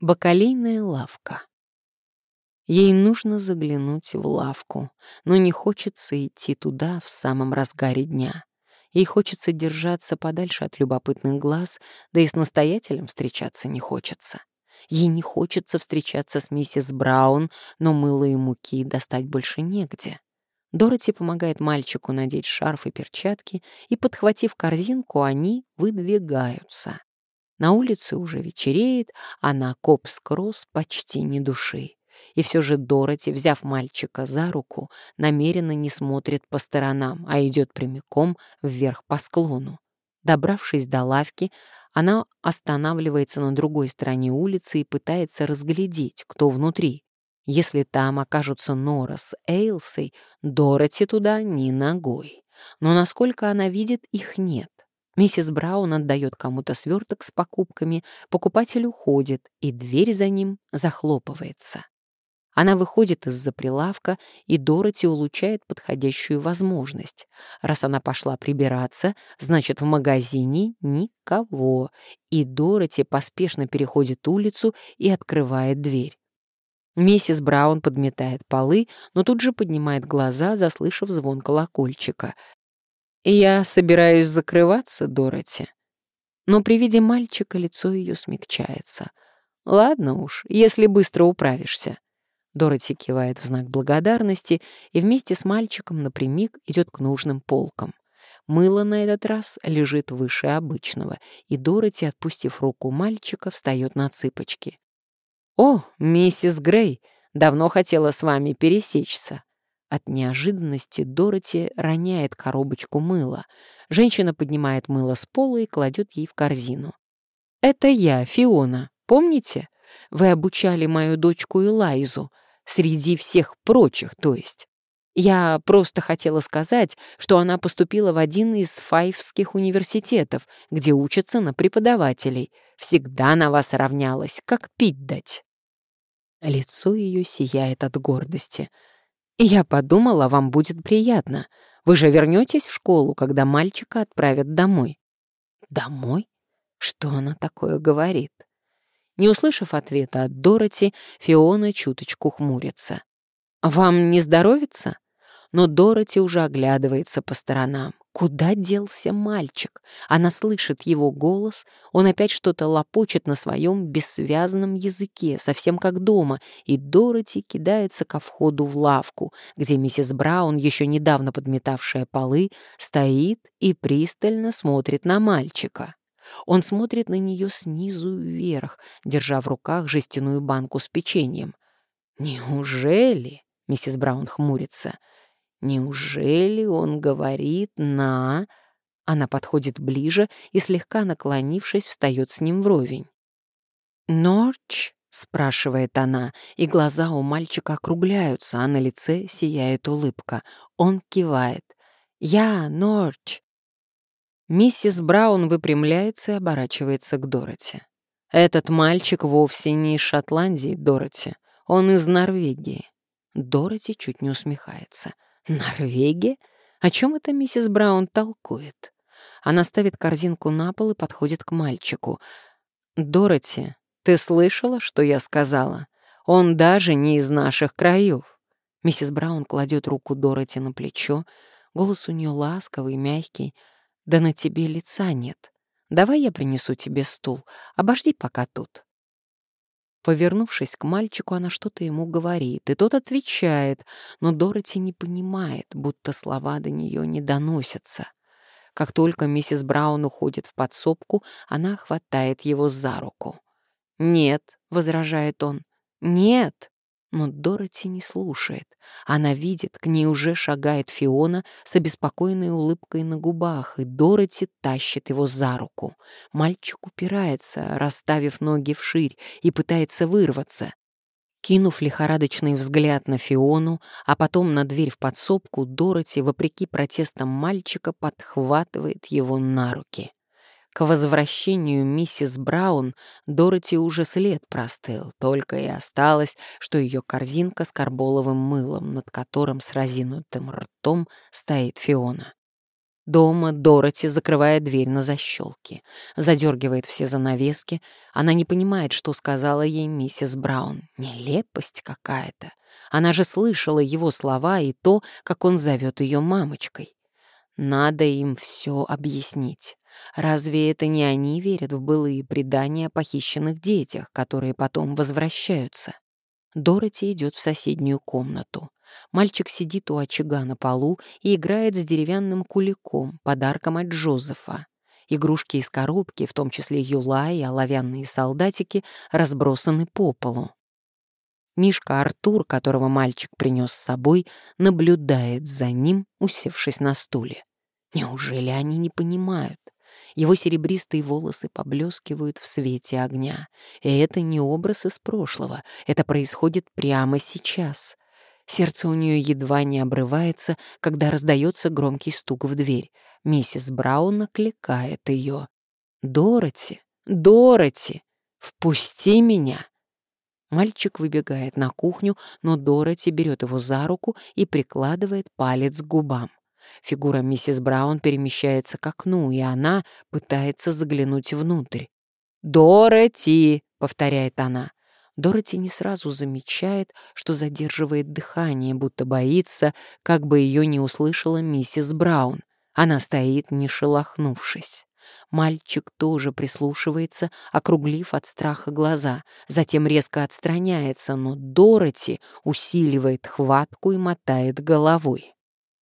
Бакалейная лавка. Ей нужно заглянуть в лавку, но не хочется идти туда в самом разгаре дня. Ей хочется держаться подальше от любопытных глаз, да и с настоятелем встречаться не хочется. Ей не хочется встречаться с миссис Браун, но мыла и муки достать больше негде. Дороти помогает мальчику надеть шарф и перчатки, и, подхватив корзинку, они выдвигаются. На улице уже вечереет, а на Копс-Кросс почти ни души. И все же Дороти, взяв мальчика за руку, намеренно не смотрит по сторонам, а идет прямиком вверх по склону. Добравшись до лавки, она останавливается на другой стороне улицы и пытается разглядеть, кто внутри. Если там окажутся Нора с Эйлсой, Дороти туда ни ногой. Но насколько она видит, их нет. Миссис Браун отдает кому-то сверток с покупками, покупатель уходит, и дверь за ним захлопывается. Она выходит из-за прилавка, и Дороти улучшает подходящую возможность. Раз она пошла прибираться, значит, в магазине никого, и Дороти поспешно переходит улицу и открывает дверь. Миссис Браун подметает полы, но тут же поднимает глаза, заслышав звон колокольчика. «Я собираюсь закрываться, Дороти». Но при виде мальчика лицо ее смягчается. «Ладно уж, если быстро управишься». Дороти кивает в знак благодарности и вместе с мальчиком напрямик идет к нужным полкам. Мыло на этот раз лежит выше обычного, и Дороти, отпустив руку мальчика, встает на цыпочки. «О, миссис Грей, давно хотела с вами пересечься». От неожиданности Дороти роняет коробочку мыла. Женщина поднимает мыло с пола и кладет ей в корзину. «Это я, Фиона, помните? Вы обучали мою дочку Элайзу, среди всех прочих, то есть. Я просто хотела сказать, что она поступила в один из файвских университетов, где учатся на преподавателей. Всегда на вас равнялась, как пить дать». Лицо ее сияет от гордости. «Я подумала, вам будет приятно. Вы же вернетесь в школу, когда мальчика отправят домой». «Домой? Что она такое говорит?» Не услышав ответа от Дороти, Фиона чуточку хмурится. «Вам не здоровится?» Но Дороти уже оглядывается по сторонам. Куда делся мальчик? Она слышит его голос, он опять что-то лопочет на своем бессвязном языке, совсем как дома, и Дороти кидается ко входу в лавку, где миссис Браун, еще недавно подметавшая полы, стоит и пристально смотрит на мальчика. Он смотрит на нее снизу вверх, держа в руках жестяную банку с печеньем. «Неужели?» — миссис Браун хмурится. «Неужели он говорит на...» Она подходит ближе и, слегка наклонившись, встает с ним вровень. «Норч?» — спрашивает она, и глаза у мальчика округляются, а на лице сияет улыбка. Он кивает. «Я, Норч». Миссис Браун выпрямляется и оборачивается к Дороти. «Этот мальчик вовсе не из Шотландии, Дороти. Он из Норвегии». Дороти чуть не усмехается. «Норвегия? О чем это миссис Браун толкует?» Она ставит корзинку на пол и подходит к мальчику. «Дороти, ты слышала, что я сказала? Он даже не из наших краев». Миссис Браун кладет руку Дороти на плечо. Голос у нее ласковый, мягкий. «Да на тебе лица нет. Давай я принесу тебе стул. Обожди пока тут». Повернувшись к мальчику, она что-то ему говорит, и тот отвечает, но Дороти не понимает, будто слова до нее не доносятся. Как только миссис Браун уходит в подсобку, она хватает его за руку. «Нет», — возражает он, — «нет». Но Дороти не слушает. Она видит, к ней уже шагает Фиона с обеспокоенной улыбкой на губах, и Дороти тащит его за руку. Мальчик упирается, расставив ноги вширь, и пытается вырваться. Кинув лихорадочный взгляд на Фиону, а потом на дверь в подсобку, Дороти, вопреки протестам мальчика, подхватывает его на руки. К возвращению миссис Браун Дороти уже след простыл, только и осталось, что ее корзинка с карболовым мылом, над которым с разинутым ртом стоит Фиона. Дома Дороти закрывает дверь на защелки, задергивает все занавески. Она не понимает, что сказала ей миссис Браун. Нелепость какая-то. Она же слышала его слова и то, как он зовет ее мамочкой. Надо им все объяснить. Разве это не они верят в былые предания о похищенных детях, которые потом возвращаются? Дороти идет в соседнюю комнату. Мальчик сидит у очага на полу и играет с деревянным куликом, подарком от Джозефа. Игрушки из коробки, в том числе юла и оловянные солдатики, разбросаны по полу. Мишка Артур, которого мальчик принес с собой, наблюдает за ним, усевшись на стуле. Неужели они не понимают? Его серебристые волосы поблескивают в свете огня. И это не образ из прошлого, это происходит прямо сейчас. Сердце у нее едва не обрывается, когда раздается громкий стук в дверь. Миссис Браун окликает ее. «Дороти! Дороти! Впусти меня!» Мальчик выбегает на кухню, но Дороти берет его за руку и прикладывает палец к губам. Фигура миссис Браун перемещается к окну, и она пытается заглянуть внутрь. «Дороти!» — повторяет она. Дороти не сразу замечает, что задерживает дыхание, будто боится, как бы ее не услышала миссис Браун. Она стоит, не шелохнувшись. Мальчик тоже прислушивается, округлив от страха глаза, затем резко отстраняется, но Дороти усиливает хватку и мотает головой.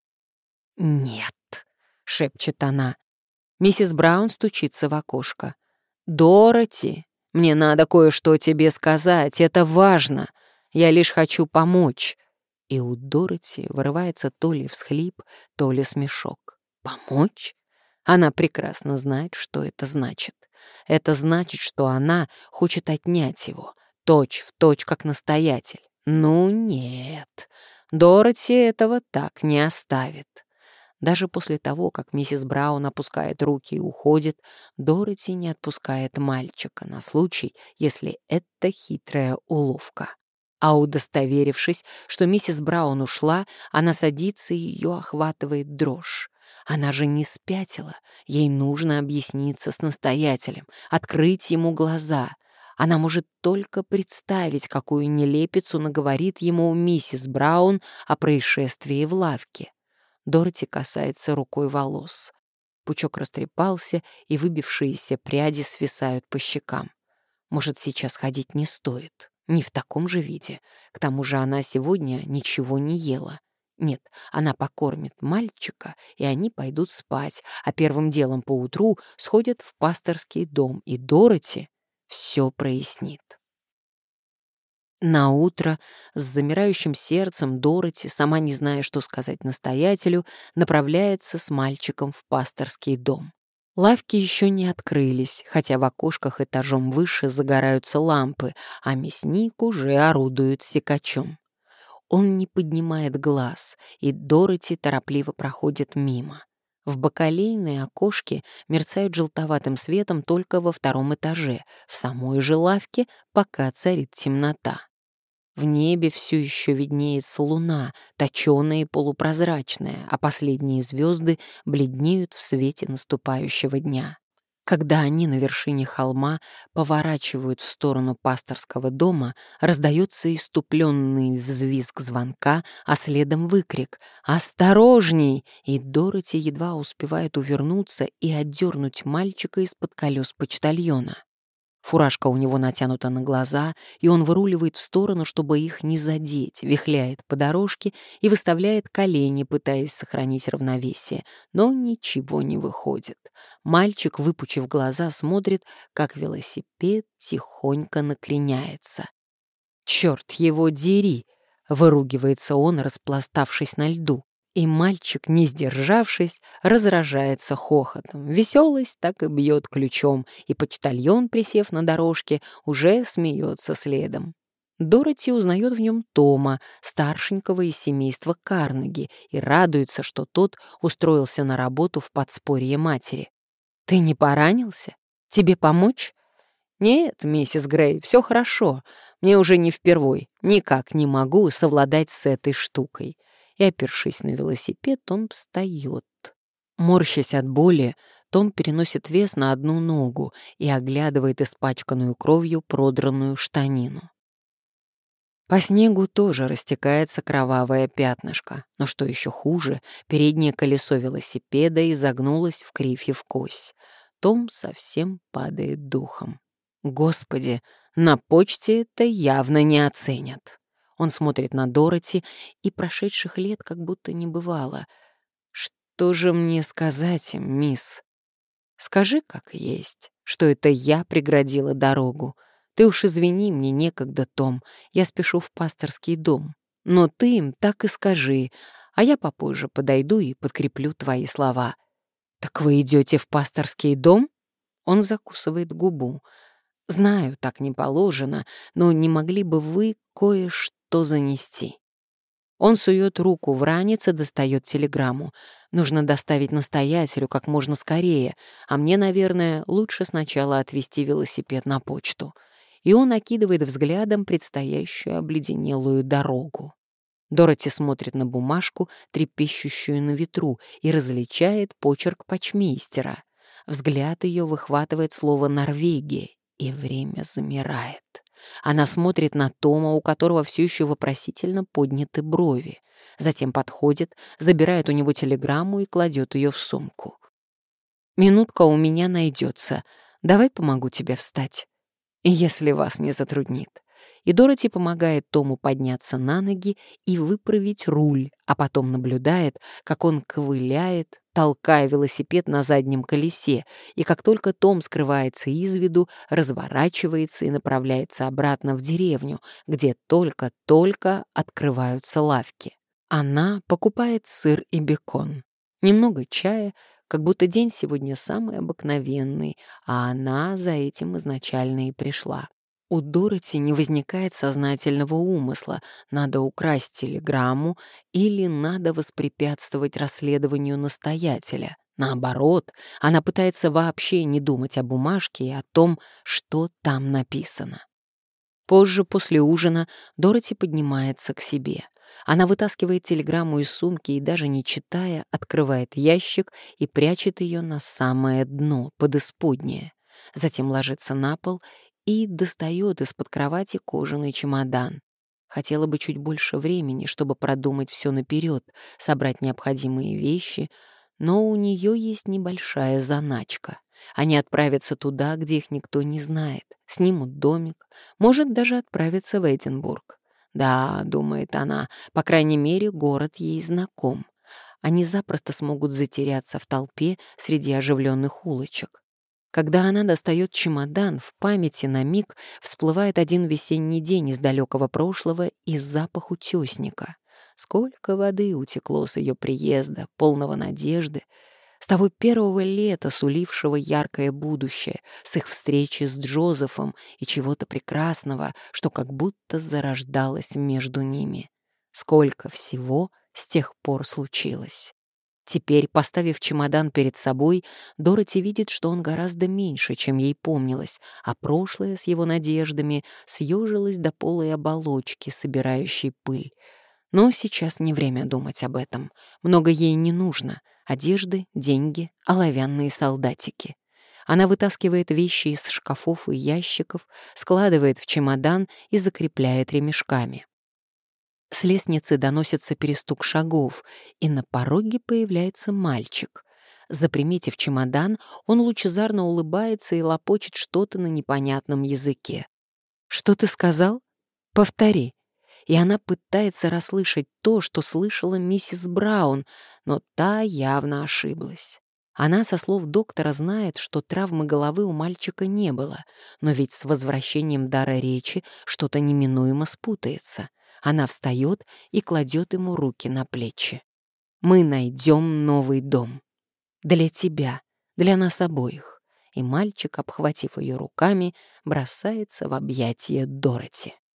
«Нет», — шепчет она. Миссис Браун стучится в окошко. «Дороти, мне надо кое-что тебе сказать, это важно. Я лишь хочу помочь». И у Дороти вырывается то ли всхлип, то ли смешок. «Помочь?» Она прекрасно знает, что это значит. Это значит, что она хочет отнять его, точь-в-точь, как настоятель. Ну нет, Дороти этого так не оставит. Даже после того, как миссис Браун опускает руки и уходит, Дороти не отпускает мальчика на случай, если это хитрая уловка. А удостоверившись, что миссис Браун ушла, она садится и ее охватывает дрожь. Она же не спятила, ей нужно объясниться с настоятелем, открыть ему глаза. Она может только представить, какую нелепицу наговорит ему миссис Браун о происшествии в лавке. Дороти касается рукой волос. Пучок растрепался, и выбившиеся пряди свисают по щекам. Может, сейчас ходить не стоит. Не в таком же виде. К тому же она сегодня ничего не ела. Нет, она покормит мальчика, и они пойдут спать, а первым делом поутру сходят в пасторский дом, и Дороти все прояснит. Наутро с замирающим сердцем Дороти, сама не зная, что сказать настоятелю, направляется с мальчиком в пасторский дом. Лавки еще не открылись, хотя в окошках этажом выше загораются лампы, а мясник уже орудует секачом. Он не поднимает глаз, и Дороти торопливо проходит мимо. В бакалейные окошки мерцают желтоватым светом только во втором этаже, в самой же лавке пока царит темнота. В небе все еще виднеется луна, точеная и полупрозрачная, а последние звезды бледнеют в свете наступающего дня. Когда они на вершине холма поворачивают в сторону пасторского дома, раздается иступленный взвизг звонка, а следом выкрик «Осторожней!» И Дороти едва успевает увернуться и отдернуть мальчика из-под колес почтальона. Фуражка у него натянута на глаза, и он выруливает в сторону, чтобы их не задеть, вихляет по дорожке и выставляет колени, пытаясь сохранить равновесие. Но ничего не выходит. Мальчик, выпучив глаза, смотрит, как велосипед тихонько накреняется. «Черт его дери!» — выругивается он, распластавшись на льду. И мальчик, не сдержавшись, разражается хохотом. Веселость так и бьет ключом, и почтальон, присев на дорожке, уже смеется следом. Дороти узнает в нем Тома, старшенького из семейства Карнеги, и радуется, что тот устроился на работу в подспорье матери. «Ты не поранился? Тебе помочь?» «Нет, миссис Грей, все хорошо. Мне уже не впервой. Никак не могу совладать с этой штукой». И, опершись на велосипед, он встает. Морщась от боли, Том переносит вес на одну ногу и оглядывает испачканную кровью продранную штанину. По снегу тоже растекается кровавое пятнышко, но что еще хуже, переднее колесо велосипеда изогнулось в кривь и в кось. Том совсем падает духом. Господи, на почте это явно не оценят. Он смотрит на Дороти, и прошедших лет как будто не бывало. Что же мне сказать им, мисс? Скажи, как есть, что это я преградила дорогу. Ты уж извини, мне некогда, Том, я спешу в пасторский дом. Но ты им так и скажи, а я попозже подойду и подкреплю твои слова. Так вы идете в пасторский дом? Он закусывает губу. Знаю, так не положено, но не могли бы вы кое-что занести? Он сует руку в ранец и достает телеграмму. Нужно доставить настоятелю как можно скорее, а мне, наверное, лучше сначала отвезти велосипед на почту. И он окидывает взглядом предстоящую обледенелую дорогу. Дороти смотрит на бумажку, трепещущую на ветру, и различает почерк почмейстера. Взгляд ее выхватывает слово «Норвегия», и время замирает. Она смотрит на Тома, у которого все еще вопросительно подняты брови. Затем подходит, забирает у него телеграмму и кладет ее в сумку. «Минутка у меня найдется. Давай помогу тебе встать, если вас не затруднит». И Дороти помогает Тому подняться на ноги и выправить руль, а потом наблюдает, как он ковыляет, толкая велосипед на заднем колесе, и как только Том скрывается из виду, разворачивается и направляется обратно в деревню, где только-только открываются лавки. Она покупает сыр и бекон, немного чая, как будто день сегодня самый обыкновенный, а она за этим изначально и пришла. У Дороти не возникает сознательного умысла, надо украсть телеграмму или надо воспрепятствовать расследованию настоятеля. Наоборот, она пытается вообще не думать о бумажке и о том, что там написано. Позже, после ужина, Дороти поднимается к себе. Она вытаскивает телеграмму из сумки и, даже не читая, открывает ящик и прячет ее на самое дно, под исподнее. Затем ложится на пол и достает из-под кровати кожаный чемодан. Хотела бы чуть больше времени, чтобы продумать все наперед, собрать необходимые вещи, но у нее есть небольшая заначка. Они отправятся туда, где их никто не знает, снимут домик, может, даже отправятся в Эдинбург. Да, думает она, по крайней мере, город ей знаком. Они запросто смогут затеряться в толпе среди оживленных улочек. Когда она достает чемодан, в памяти на миг всплывает один весенний день из далекого прошлого и запах утесника. Сколько воды утекло с ее приезда, полного надежды, с того первого лета, сулившего яркое будущее, с их встречи с Джозефом и чего-то прекрасного, что как будто зарождалось между ними. Сколько всего с тех пор случилось. Теперь, поставив чемодан перед собой, Дороти видит, что он гораздо меньше, чем ей помнилось, а прошлое с его надеждами съежилось до полой оболочки, собирающей пыль. Но сейчас не время думать об этом. Много ей не нужно. Одежды, деньги, оловянные солдатики. Она вытаскивает вещи из шкафов и ящиков, складывает в чемодан и закрепляет ремешками. С лестницы доносится перестук шагов, и на пороге появляется мальчик. Заприметив чемодан, он лучезарно улыбается и лопочет что-то на непонятном языке. «Что ты сказал? Повтори». И она пытается расслышать то, что слышала миссис Браун, но та явно ошиблась. Она со слов доктора знает, что травмы головы у мальчика не было, но ведь с возвращением дара речи что-то неминуемо спутается. Она встает и кладет ему руки на плечи. «Мы найдем новый дом. Для тебя, для нас обоих». И мальчик, обхватив ее руками, бросается в объятия Дороти.